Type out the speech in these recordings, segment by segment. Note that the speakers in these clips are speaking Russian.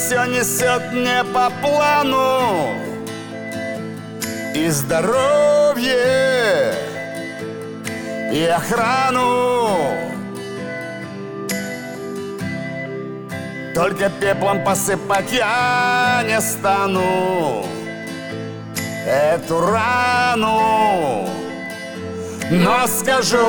все несет не по плану. И здоровье, и охрану. Только пеплом посыпать я не стану эту рану, но скажу: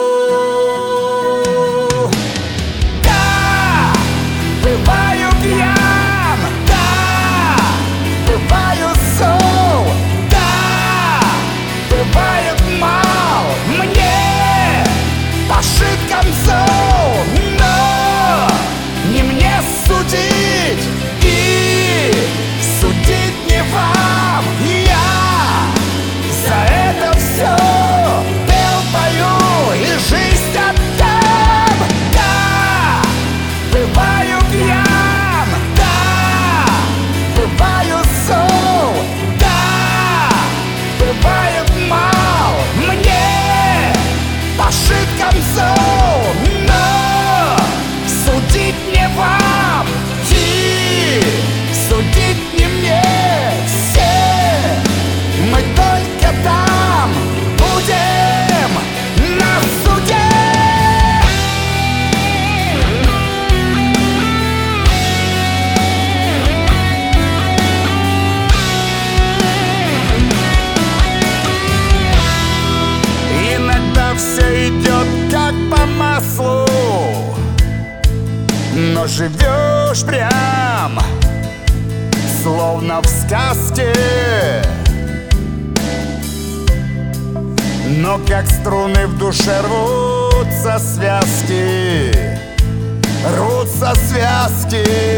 да, бываю пьян, да, бываю зол, да, бывает мал мне пошит камзол, но не мне судить и судить не вам. Я за это все пел, пою и жизнь отдам. Да, бываю пьян, да, бываю зол, да, бывает мал мне пошит камзол, но судить не вам и судить не мне. Все мы только там будем на суде. Иногда все идет как по маслу, но живешь прям словно в сказке. Но как струны в душе рвутся связки, рвутся связки.